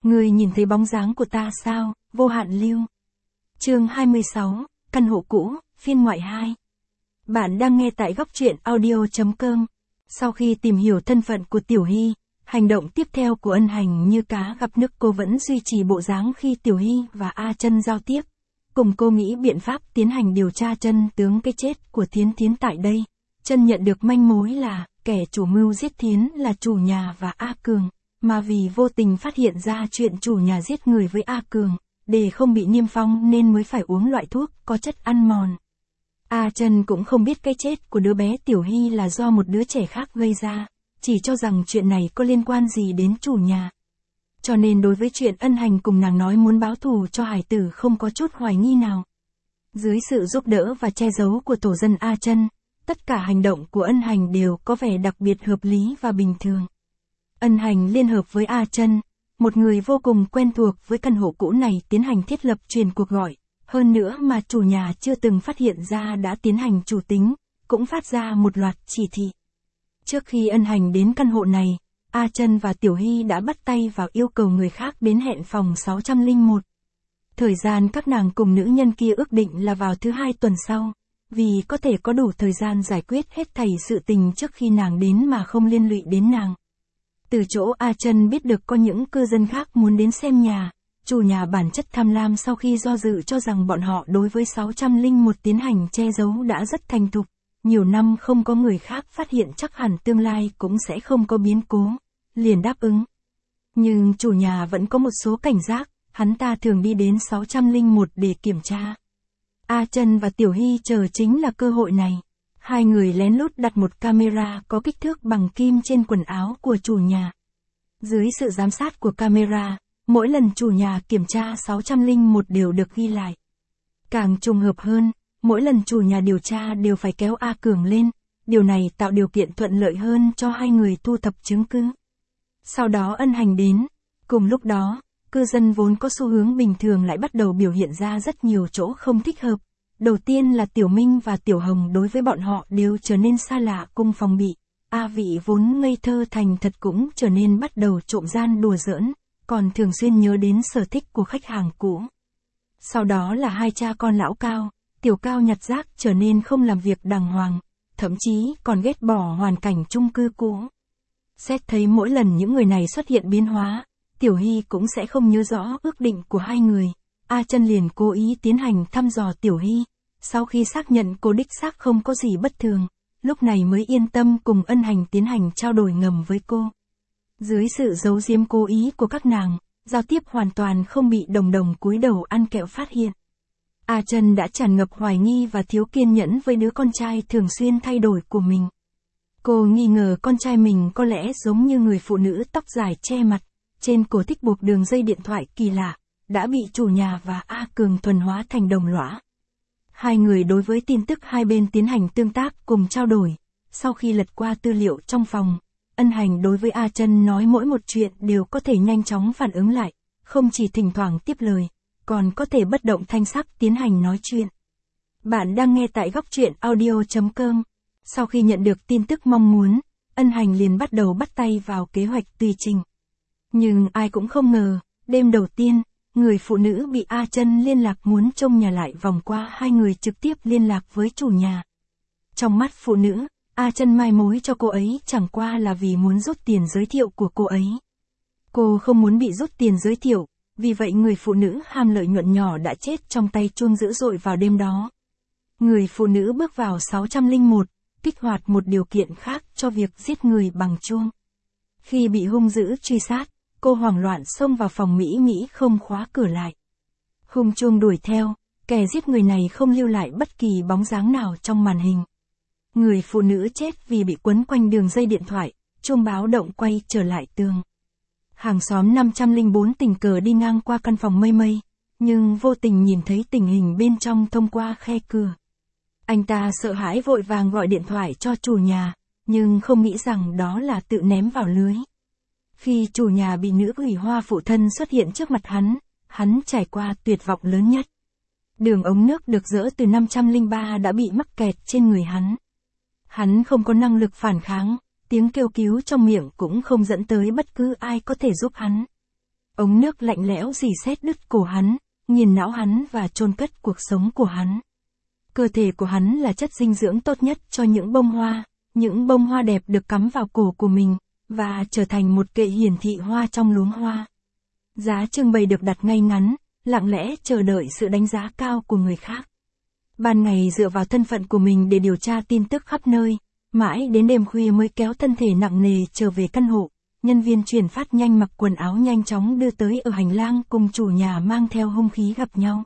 Ngươi nhìn thấy bóng dáng của ta sao, Vô Hạn Lưu. Chương 26, căn hộ cũ, phiên ngoại 2. Bạn đang nghe tại góc truyện audio.com. Sau khi tìm hiểu thân phận của Tiểu Hy, hành động tiếp theo của Ân Hành như cá gặp nước. Cô vẫn duy trì bộ dáng khi Tiểu Hy và A Chân giao tiếp. Cùng cô nghĩ biện pháp tiến hành điều tra chân tướng cái chết của Thiến Thiến tại đây. Chân nhận được manh mối là, kẻ chủ mưu giết Thiến là chủ nhà và A Cường. Mà vì vô tình phát hiện ra chuyện chủ nhà giết người với A Cường, để không bị niêm phong nên mới phải uống loại thuốc có chất ăn mòn. A Chân cũng không biết cái chết của đứa bé Tiểu Hy là do một đứa trẻ khác gây ra, chỉ cho rằng chuyện này có liên quan gì đến chủ nhà. Cho nên đối với chuyện Ân Hành cùng nàng nói muốn báo thù cho hải tử không có chút hoài nghi nào. Dưới sự giúp đỡ và che giấu của tổ dân A Chân, tất cả hành động của Ân Hành đều có vẻ đặc biệt hợp lý và bình thường. Ân Hành liên hợp với A Chân, một người vô cùng quen thuộc với căn hộ cũ này, tiến hành thiết lập truyền cuộc gọi. Hơn nữa mà chủ nhà chưa từng phát hiện ra đã tiến hành chủ tính, cũng phát ra một loạt chỉ thị. Trước khi Ân Hành đến căn hộ này, A Chân và Tiểu Hy đã bắt tay vào yêu cầu người khác đến hẹn phòng 601. Thời gian các nàng cùng nữ nhân kia ước định là vào thứ 2 tuần sau, vì có thể có đủ thời gian giải quyết hết thảy sự tình trước khi nàng đến mà không liên lụy đến nàng. Từ chỗ A Chân biết được có những cư dân khác muốn đến xem nhà, chủ nhà bản chất tham lam sau khi do dự cho rằng bọn họ đối với 601 tiến hành che giấu đã rất thành thục, nhiều năm không có người khác phát hiện chắc hẳn tương lai cũng sẽ không có biến cố, liền đáp ứng. Nhưng chủ nhà vẫn có một số cảnh giác, hắn ta thường đi đến 601 để kiểm tra. A Chân và Tiểu Hy chờ chính là cơ hội này. Hai người lén lút đặt một camera có kích thước bằng kim trên quần áo của chủ nhà. Dưới sự giám sát của camera, mỗi lần chủ nhà kiểm tra 601 đều được ghi lại. Càng trùng hợp hơn, mỗi lần chủ nhà điều tra đều phải kéo A Cường lên, điều này tạo điều kiện thuận lợi hơn cho hai người thu thập chứng cứ. Sau đó Ân Hành đến, cùng lúc đó, cư dân vốn có xu hướng bình thường lại bắt đầu biểu hiện ra rất nhiều chỗ không thích hợp. Đầu tiên là Tiểu Minh và Tiểu Hồng đối với bọn họ đều trở nên xa lạ cùng phòng bị. A Vị vốn ngây thơ thành thật cũng trở nên bắt đầu trộm gian đùa giỡn, còn thường xuyên nhớ đến sở thích của khách hàng cũ. Sau đó là hai cha con lão Cao, Tiểu Cao nhặt rác trở nên không làm việc đàng hoàng, thậm chí còn ghét bỏ hoàn cảnh chung cư cũ. Xét thấy mỗi lần những người này xuất hiện biến hóa, Tiểu Hy cũng sẽ không nhớ rõ ước định của hai người. A Chân liền cố ý tiến hành thăm dò Tiểu Hy, sau khi xác nhận cô đích xác không có gì bất thường, lúc này mới yên tâm cùng Ân Hành tiến hành trao đổi ngầm với cô. Dưới sự giấu giếm cố ý của các nàng, giao tiếp hoàn toàn không bị đồng đồng cúi đầu ăn kẹo phát hiện. A Chân đã tràn ngập hoài nghi và thiếu kiên nhẫn với đứa con trai thường xuyên thay đổi của mình. Cô nghi ngờ con trai mình có lẽ giống như người phụ nữ tóc dài che mặt, trên cổ thích buộc đường dây điện thoại kỳ lạ, đã bị chủ nhà và A Cường thuần hóa thành đồng lõa. Hai người đối với tin tức hai bên tiến hành tương tác cùng trao đổi. Sau khi lật qua tư liệu trong phòng, Ân Hành đối với A Chân nói mỗi một chuyện đều có thể nhanh chóng phản ứng lại, không chỉ thỉnh thoảng tiếp lời, còn có thể bất động thanh sắc tiến hành nói chuyện. Bạn đang nghe tại góc truyện audio.com. Sau khi nhận được tin tức mong muốn, Ân Hành liền bắt đầu bắt tay vào kế hoạch tùy trình. Nhưng ai cũng không ngờ, đêm đầu tiên, người phụ nữ bị A Chân liên lạc muốn trông nhà lại vòng qua hai người trực tiếp liên lạc với chủ nhà. Trong mắt phụ nữ, A Chân mai mối cho cô ấy chẳng qua là vì muốn rút tiền giới thiệu của cô ấy. Cô không muốn bị rút tiền giới thiệu, vì vậy người phụ nữ ham lợi nhuận nhỏ đã chết trong tay chuông dữ dội vào đêm đó. Người phụ nữ bước vào 601, kích hoạt một điều kiện khác cho việc giết người bằng chuông. Khi bị hung dữ truy sát, cô hoảng loạn xông vào phòng Mỹ không khóa cửa lại. Hung chuông đuổi theo, kẻ giết người này không lưu lại bất kỳ bóng dáng nào trong màn hình. Người phụ nữ chết vì bị quấn quanh đường dây điện thoại, chuông báo động quay trở lại tường. Hàng xóm 504 tình cờ đi ngang qua căn phòng mây, nhưng vô tình nhìn thấy tình hình bên trong thông qua khe cửa. Anh ta sợ hãi vội vàng gọi điện thoại cho chủ nhà, nhưng không nghĩ rằng đó là tự ném vào lưới. Khi chủ nhà bị nữ ủy hoa phụ thân xuất hiện trước mặt hắn trải qua tuyệt vọng lớn nhất. Đường ống nước được dỡ từ 503 đã bị mắc kẹt trên người hắn. Hắn không có năng lực phản kháng, tiếng kêu cứu trong miệng cũng không dẫn tới bất cứ ai có thể giúp hắn. Ống nước lạnh lẽo rỉ sét đứt cổ hắn, nghiền não hắn và chôn cất cuộc sống của hắn. Cơ thể của hắn là chất dinh dưỡng tốt nhất cho những bông hoa đẹp được cắm vào cổ của mình, và trở thành một kệ hiển thị hoa trong luống hoa. Giá trưng bày được đặt ngay ngắn, lặng lẽ chờ đợi sự đánh giá cao của người khác. Ban ngày dựa vào thân phận của mình để điều tra tin tức khắp nơi, mãi đến đêm khuya mới kéo thân thể nặng nề trở về căn hộ. Nhân viên chuyển phát nhanh mặc quần áo nhanh chóng đưa tới ở hành lang cùng chủ nhà mang theo hung khí gặp nhau.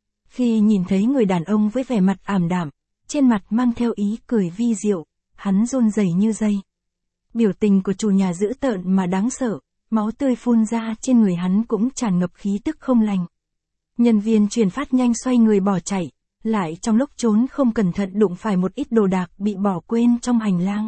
Khi nhìn thấy người đàn ông với vẻ mặt ảm đạm, trên mặt mang theo ý cười vi diệu, hắn run rẩy như dây. Biểu tình của chủ nhà dữ tợn mà đáng sợ, máu tươi phun ra trên người hắn cũng tràn ngập khí tức không lành. Nhân viên chuyển phát nhanh xoay người bỏ chạy, lại trong lúc trốn không cẩn thận đụng phải một ít đồ đạc bị bỏ quên trong hành lang.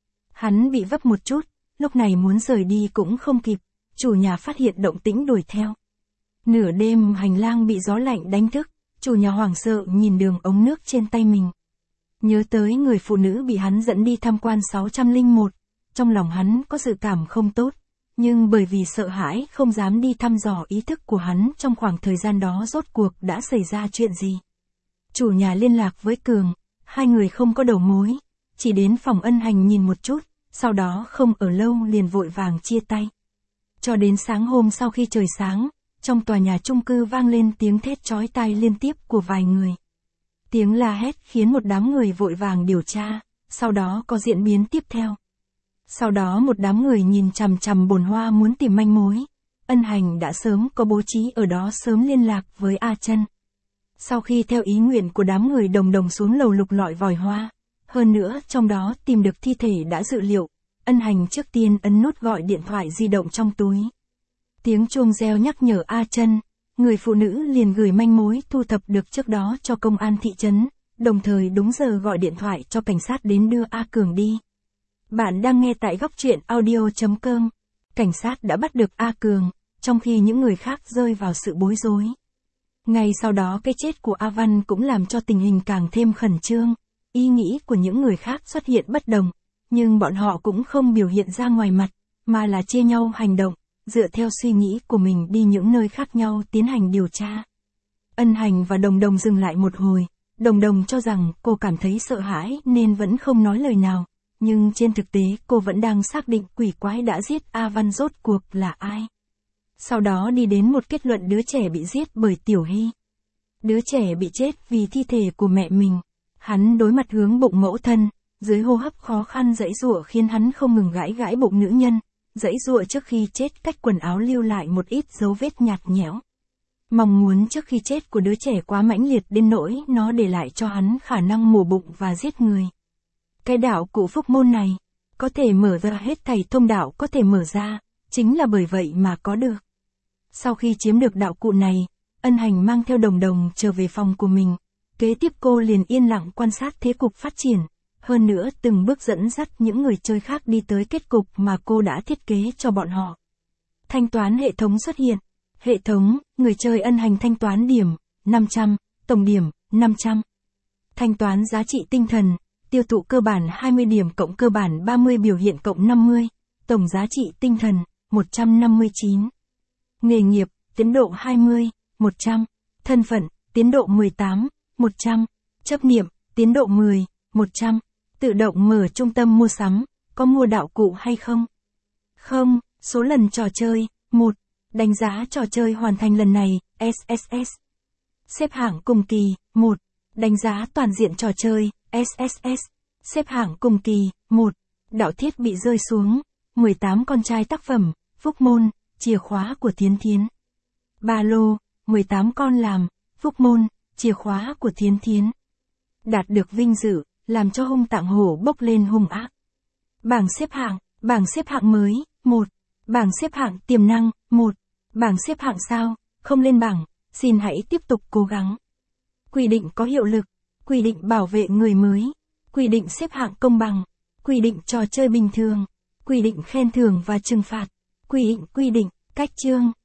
Hắn bị vấp một chút, lúc này muốn rời đi cũng không kịp, chủ nhà phát hiện động tĩnh đuổi theo. Nửa đêm hành lang bị gió lạnh đánh thức, chủ nhà hoảng sợ nhìn đường ống nước trên tay mình. Nhớ tới người phụ nữ bị hắn dẫn đi tham quan 601, trong lòng hắn có dự cảm không tốt, nhưng bởi vì sợ hãi không dám đi thăm dò ý thức của hắn trong khoảng thời gian đó rốt cuộc đã xảy ra chuyện gì. Chủ nhà liên lạc với Cường, hai người không có đầu mối, chỉ đến phòng Ân Hành nhìn một chút, sau đó không ở lâu liền vội vàng chia tay. Cho đến sáng hôm sau khi trời sáng, trong tòa nhà chung cư vang lên tiếng thét chói tai liên tiếp của vài người. Tiếng la hét khiến một đám người vội vàng điều tra, sau đó có diễn biến tiếp theo. Sau đó một đám người nhìn chằm chằm bồn hoa muốn tìm manh mối. Ân Hành đã sớm có bố trí ở đó sớm liên lạc với A Chân. Sau khi theo ý nguyện của đám người đồng đồng xuống lầu lục lọi vòi hoa, hơn nữa trong đó tìm được thi thể đã dự liệu, Ân Hành trước tiên ấn nút gọi điện thoại di động trong túi. Tiếng chuông reo nhắc nhở A Chân, người phụ nữ liền gửi manh mối thu thập được trước đó cho công an thị trấn, đồng thời đúng giờ gọi điện thoại cho cảnh sát đến đưa A Cường đi. Bạn đang nghe tại góc truyện audio.com. Cảnh sát đã bắt được A Cường, trong khi những người khác rơi vào sự bối rối. Ngay sau đó cái chết của A Văn cũng làm cho tình hình càng thêm khẩn trương. Ý nghĩ của những người khác xuất hiện bất đồng, nhưng bọn họ cũng không biểu hiện ra ngoài mặt, mà là chia nhau hành động, dựa theo suy nghĩ của mình đi những nơi khác nhau tiến hành điều tra. Ân Hành và Đồng Đồng dừng lại một hồi, Đồng Đồng cho rằng cô cảm thấy sợ hãi nên vẫn không nói lời nào, nhưng trên thực tế cô vẫn đang xác định quỷ quái đã giết A Văn rốt cuộc là ai. Sau đó đi đến một kết luận đứa trẻ bị giết bởi Tiểu Hy. Đứa trẻ bị chết vì thi thể của mẹ mình. Hắn đối mặt hướng bụng mẫu thân, dưới hô hấp khó khăn giãy giụa khiến hắn không ngừng gãi gãi bụng nữ nhân, giãy giụa trước khi chết cách quần áo lưu lại một ít dấu vết nhạt nhẽo. Mong muốn trước khi chết của đứa trẻ quá mãnh liệt đến nỗi nó để lại cho hắn khả năng mổ bụng và giết người. Cái đạo cụ phúc môn này, có thể mở ra hết thảy thông đạo có thể mở ra, chính là bởi vậy mà có được. Sau khi chiếm được đạo cụ này, Ân Hành mang theo Đồng Đồng trở về phòng của mình. Kế tiếp cô liền yên lặng quan sát thế cục phát triển, hơn nữa từng bước dẫn dắt những người chơi khác đi tới kết cục mà cô đã thiết kế cho bọn họ. Thanh toán hệ thống xuất hiện. Hệ thống, người chơi Ân Hành thanh toán điểm, 500, tổng điểm, 500. Thanh toán giá trị tinh thần, tiêu thụ cơ bản 20 điểm cộng cơ bản 30 biểu hiện cộng 50, tổng giá trị tinh thần, 159. Nghề nghiệp, tiến độ 20, 100. Thân phận, tiến độ 18, 100. Chấp niệm, tiến độ 10, 100. Tự động mở trung tâm mua sắm, có mua đạo cụ hay không? Không. Số lần trò chơi, 1. Đánh giá trò chơi hoàn thành lần này, SSS. Xếp hạng cùng kỳ, 1. Đánh giá toàn diện trò chơi, SSS. Xếp hạng cùng kỳ, 1. Đạo thiết bị rơi xuống, 18 con trai tác phẩm, phúc môn, chìa khóa của Thiến Thiến. Ba lô, 18 con làm, phúc môn, chìa khóa của Thiến Thiến. Đạt được vinh dự, làm cho hung tạng hổ bốc lên hung ác. Bảng xếp hạng mới, 1. Bảng xếp hạng tiềm năng, 1. Bảng xếp hạng sao, không lên bảng, xin hãy tiếp tục cố gắng. Quy định có hiệu lực, quy định bảo vệ người mới, quy định xếp hạng công bằng, quy định trò chơi bình thường, quy định khen thưởng và trừng phạt, quy định, cách chương.